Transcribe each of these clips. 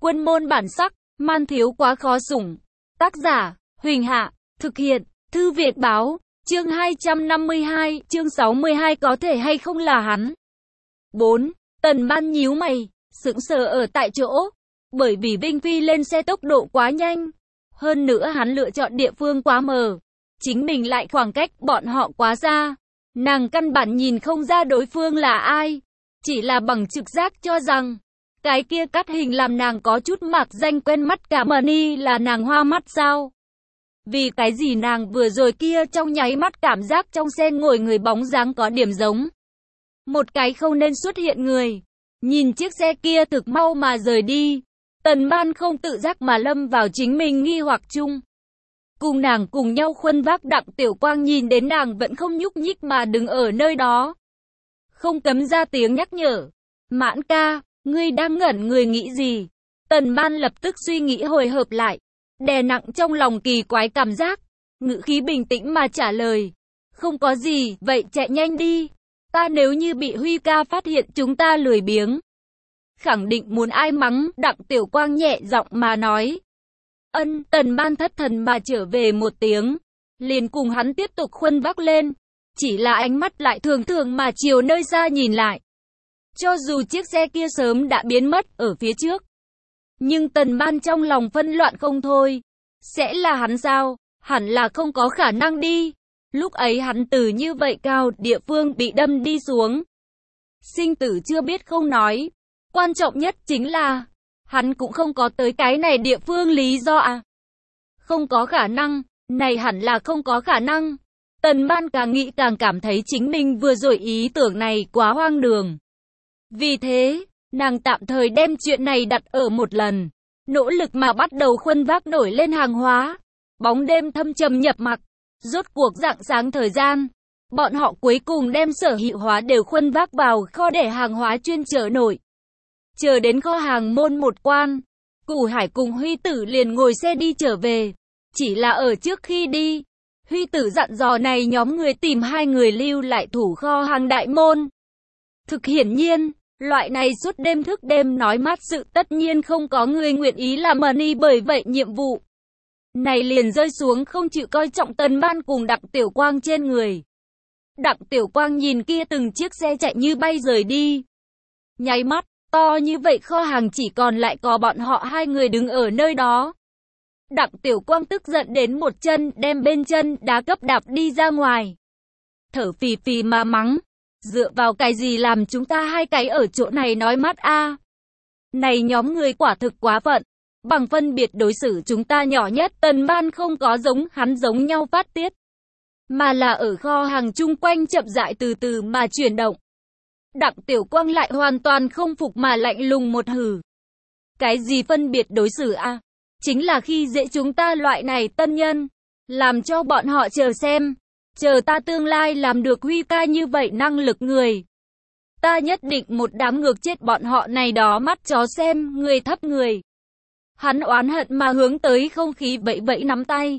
Quân môn bản sắc, man thiếu quá khó sủng. Tác giả, Huỳnh Hạ, thực hiện, Thư Việt Báo, chương 252, chương 62 có thể hay không là hắn. 4. Tần Ban nhíu mày, sững sờ ở tại chỗ, bởi vì Vinh Phi lên xe tốc độ quá nhanh. Hơn nữa hắn lựa chọn địa phương quá mờ, chính mình lại khoảng cách bọn họ quá xa. Nàng căn bản nhìn không ra đối phương là ai, chỉ là bằng trực giác cho rằng cái kia cắt hình làm nàng có chút mạc danh quen mắt cả Mani là nàng hoa mắt sao? Vì cái gì nàng vừa rồi kia trong nháy mắt cảm giác trong xe ngồi người bóng dáng có điểm giống một cái không nên xuất hiện người. Nhìn chiếc xe kia thực mau mà rời đi, Tần Ban không tự giác mà lâm vào chính mình nghi hoặc chung. Cùng nàng cùng nhau khuân vác Đặng Tiểu Quang nhìn đến nàng vẫn không nhúc nhích mà đứng ở nơi đó, không cấm ra tiếng nhắc nhở. Mãn ca, ngươi đang ngẩn người nghĩ gì? Tần Ban lập tức suy nghĩ hồi hợp lại, đè nặng trong lòng kỳ quái cảm giác, ngữ khí bình tĩnh mà trả lời. Không có gì, vậy chạy nhanh đi. Ta nếu như bị Huy ca phát hiện chúng ta lười biếng, khẳng định muốn ai mắng. Đặng Tiểu Quang nhẹ giọng mà nói. Tần Ban thất thần mà trở về một tiếng, liền cùng hắn tiếp tục khuân vác lên, chỉ là ánh mắt lại thường thường mà chiều nơi xa nhìn lại. Cho dù chiếc xe kia sớm đã biến mất ở phía trước, nhưng Tần Ban trong lòng phân loạn không thôi. Sẽ là hắn sao? Hẳn là không có khả năng đi. Lúc ấy hắn từ như vậy cao địa phương bị đâm đi xuống, sinh tử chưa biết không nói, quan trọng nhất chính là hắn cũng không có tới cái này địa phương lý do à? Không có khả năng, này hẳn là không có khả năng. Tần Ban càng nghĩ càng cảm thấy chính mình vừa rồi ý tưởng này quá hoang đường. Vì thế, nàng tạm thời đem chuyện này đặt ở một lần, nỗ lực mà bắt đầu khuân vác nổi lên hàng hóa. Bóng đêm thâm trầm nhập mặc, rốt cuộc rạng sáng thời gian, bọn họ cuối cùng đem sở hữu hóa đều khuân vác vào kho để hàng hóa chuyên chở nổi. Chờ đến kho hàng môn một quan, Củ Hải cùng Huy Tử liền ngồi xe đi trở về. Chỉ là ở trước khi đi, Huy Tử dặn dò này nhóm người tìm hai người lưu lại thủ kho hàng đại môn. Thực hiển nhiên, loại này suốt đêm thức đêm nói mát sự tất nhiên không có người nguyện ý làm Mani, bởi vậy nhiệm vụ này liền rơi xuống không chịu coi trọng Tần Ban cùng Đặng Tiểu Quang trên người. Đặng Tiểu Quang nhìn kia từng chiếc xe chạy như bay rời đi, nháy mắt, to như vậy kho hàng chỉ còn lại có bọn họ hai người đứng ở nơi đó. Đặng Tiểu Quang tức giận đến một chân đem bên chân đá cấp đạp đi ra ngoài, thở phì phì mà mắng. Dựa vào cái gì làm chúng ta hai cái ở chỗ này nói mát a? Này nhóm người quả thực quá phận, bằng phân biệt đối xử chúng ta nhỏ nhất. Tần Ban không có giống hắn giống nhau phát tiết, mà là ở kho hàng chung quanh chậm rãi từ từ mà chuyển động. Đặng Tiểu Quang lại hoàn toàn không phục mà lạnh lùng một hừ. Cái gì phân biệt đối xử a? Chính là khi dễ chúng ta loại này tân nhân, làm cho bọn họ chờ xem. Chờ ta tương lai làm được Huy ca như vậy năng lực người, ta nhất định một đám ngược chết bọn họ này đó mắt chó xem người thấp người. Hắn oán hận mà hướng tới không khí vẫy vẫy nắm tay,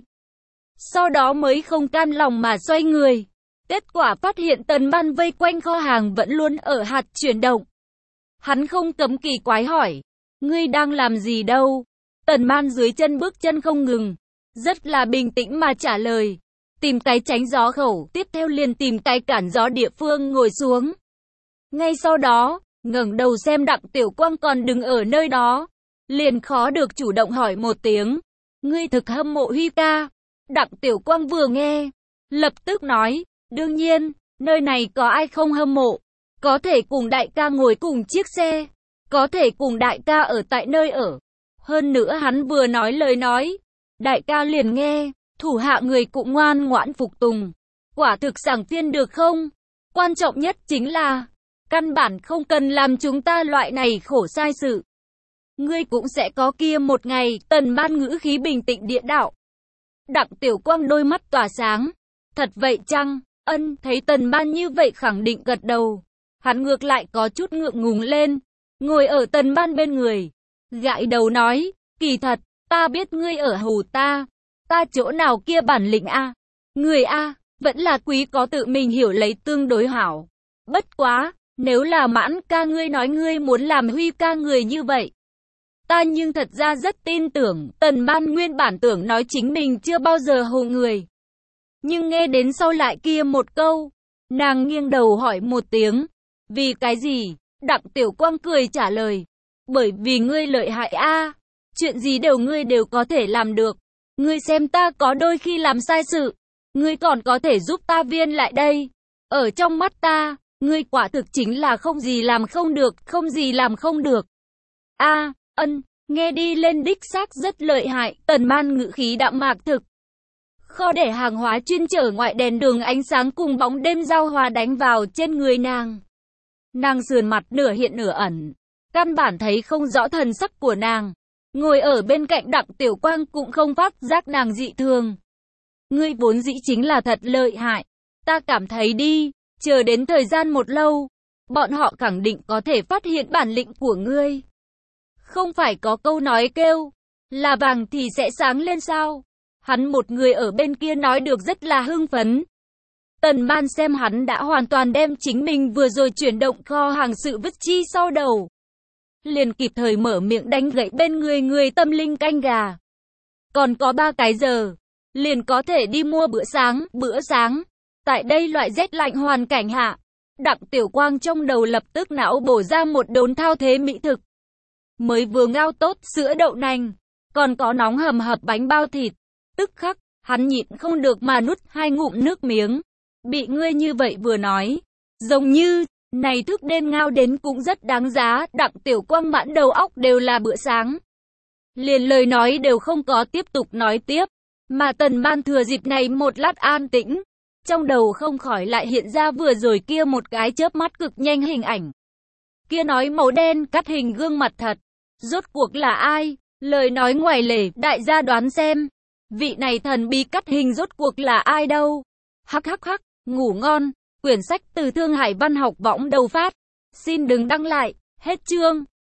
sau đó mới không cam lòng mà xoay người. Kết quả phát hiện Tần Ban vây quanh kho hàng vẫn luôn ở hạt chuyển động. Hắn không cấm kỳ quái hỏi, ngươi đang làm gì đâu? Tần Ban dưới chân bước chân không ngừng, rất là bình tĩnh mà trả lời, tìm cái tránh gió khẩu, tiếp theo liền tìm cái cản gió địa phương ngồi xuống. Ngay sau đó, ngẩng đầu xem Đặng Tiểu Quang còn đứng ở nơi đó, liền khó được chủ động hỏi một tiếng, ngươi thực hâm mộ Huy ca? Đặng Tiểu Quang vừa nghe, lập tức nói, đương nhiên, nơi này có ai không hâm mộ, có thể cùng đại ca ngồi cùng chiếc xe, có thể cùng đại ca ở tại nơi ở. Hơn nữa hắn vừa nói lời nói, đại ca liền nghe, thủ hạ người cũng ngoan ngoãn phục tùng, quả thực sảng phiên được không? Quan trọng nhất chính là, căn bản không cần làm chúng ta loại này khổ sai sự. Ngươi cũng sẽ có kia một ngày. Tần Ban ngữ khí bình tĩnh địa đạo. Đặng Tiểu Quang đôi mắt tỏa sáng. Thật vậy chăng? Thấy Tần Ban như vậy khẳng định gật đầu. Hắn ngược lại có chút ngượng ngùng lên, ngồi ở Tần Ban bên người, gãi đầu nói, kỳ thật, ta biết ngươi ở hù ta. Ta chỗ nào kia bản lĩnh a? Người a, vẫn là quý có tự mình hiểu lấy tương đối hảo. Bất quá, nếu là Mãn ca ngươi nói ngươi muốn làm Huy ca người như vậy, Ta nhưng thật ra rất tin tưởng. Tần Ban nguyên bản tưởng nói chính mình chưa bao giờ hù người. Nhưng nghe đến sau lại kia một câu, nàng nghiêng đầu hỏi một tiếng. Vì cái gì? Đặng Tiểu Quang cười trả lời. Bởi vì ngươi lợi hại a, chuyện gì ngươi đều có thể làm được. Ngươi xem ta có đôi khi làm sai sự, ngươi còn có thể giúp ta viên lại đây. Ở trong mắt ta, ngươi quả thực chính là không gì làm không được, không gì làm không được. Nghe đi lên đích xác rất lợi hại. Tần Ban ngữ khí đạm mạc thực. Kho để hàng hóa chuyên chở ngoại đèn đường ánh sáng cùng bóng đêm giao hòa đánh vào trên người nàng. Nàng sườn mặt nửa hiện nửa ẩn, căn bản thấy không rõ thần sắc của nàng. Ngồi ở bên cạnh Đặng Tiểu Quang cũng không phát giác nàng dị thường. Ngươi vốn dĩ chính là thật lợi hại. Ta cảm thấy đi, chờ đến thời gian một lâu, bọn họ khẳng định có thể phát hiện bản lĩnh của ngươi. Không phải có câu nói kêu, là vàng thì sẽ sáng lên sao? Hắn một người ở bên kia nói được rất là hưng phấn. Tần Ban xem hắn đã hoàn toàn đem chính mình vừa rồi chuyển động kho hàng sự vứt chi sau đầu. Liền kịp thời mở miệng đánh gãy bên người tâm linh canh gà. Còn có 3 cái giờ, liền có thể đi mua bữa sáng. Tại đây loại rét lạnh hoàn cảnh hạ, Đặng Tiểu Quang trong đầu lập tức não bổ ra một đốn thao thế mỹ thực. Mới vừa ngao tốt sữa đậu nành, còn có nóng hầm hập bánh bao thịt. Tức khắc, hắn nhịn không được mà nuốt 2 ngụm nước miếng. Bị ngươi như vậy vừa nói, giống như, này thức đêm ngao đến cũng rất đáng giá. Đặng Tiểu Quang mãn đầu óc đều là bữa sáng. Liền lời nói đều không có tiếp tục nói tiếp, mà Tần Ban thừa dịp này một lát an tĩnh. Trong đầu không khỏi lại hiện ra vừa rồi kia một cái chớp mắt cực nhanh hình ảnh. Kia nói màu đen cắt hình gương mặt thật. Rốt cuộc là ai? Lời nói ngoài lề, đại gia đoán xem. Vị này thần bí cắt hình rốt cuộc là ai đâu? Hắc, ngủ ngon. Quyển sách từ Thương Hải Văn học võng đầu phát. Xin đừng đăng lại. Hết chương.